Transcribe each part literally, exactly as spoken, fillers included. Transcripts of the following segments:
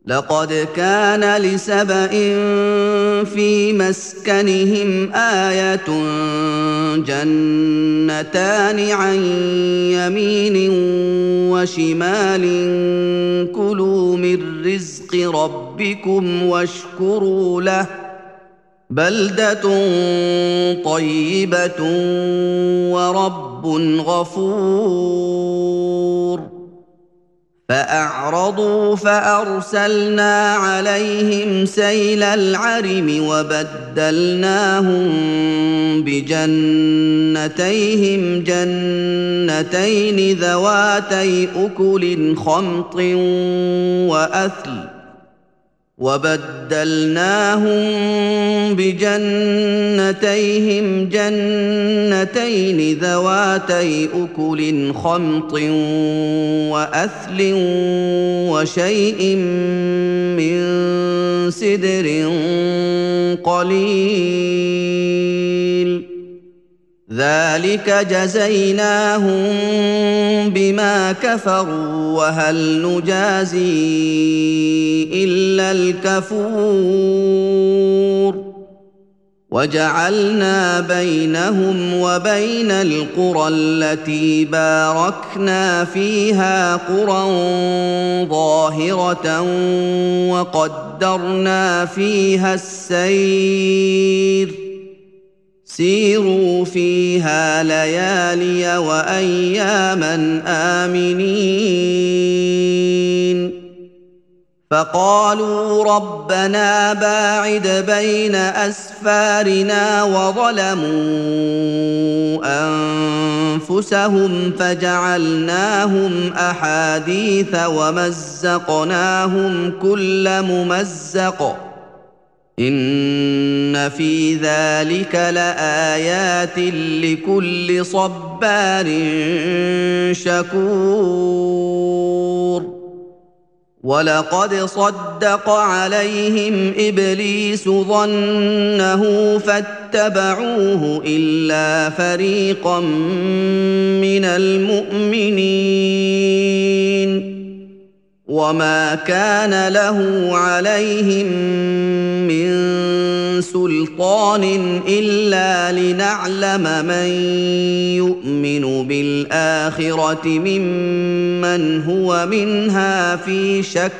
لقد كان لسبإ في مسكنهم آية جنتان عن يمين وشمال كلوا من رزق ربكم واشكروا له بلدة طيبة ورب غفور فأعرضوا فأرسلنا عليهم سيل العرم وبدلناهم بجنتيهم جنتين ذواتي أكل خمط وأثل وبدلناهم بجنتيهم جنتين ذواتي أكل خمط وأثل وشيء من سدر قليل ذلك جزيناهم بما كفروا وهل نجازي إلا الكفور وجعلنا بينهم وبين القرى التي باركنا فيها قرى ظاهرة وقدرنا فيها السير سيروا فيها ليالي وأياما آمنين فقالوا ربنا باعد بين أسفارنا وظلموا أنفسهم فجعلناهم أحاديث ومزقناهم كل ممزق إن في ذلك لآيات لكل صبار شكور ولقد صدق عليهم إبليس ظنه فاتبعوه إلا فريقا من المؤمنين وما كان له عليهم من سلطان إلا لنعلم من يؤمن بالآخرة ممن هو منها في شك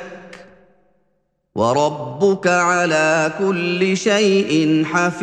وربك على كل شيء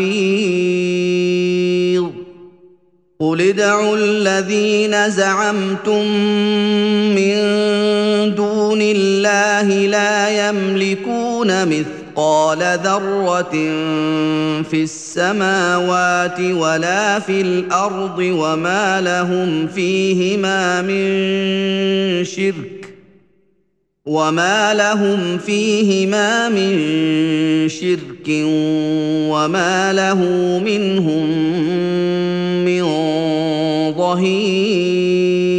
حفيظ قل ادعوا الذين زعمتم من دون الله لا يملكون مثقال ذرة في السماوات ولا في الأرض وما لهم فيهما من شرك وما لهم فيهما من شرك وما له منهم من ظهير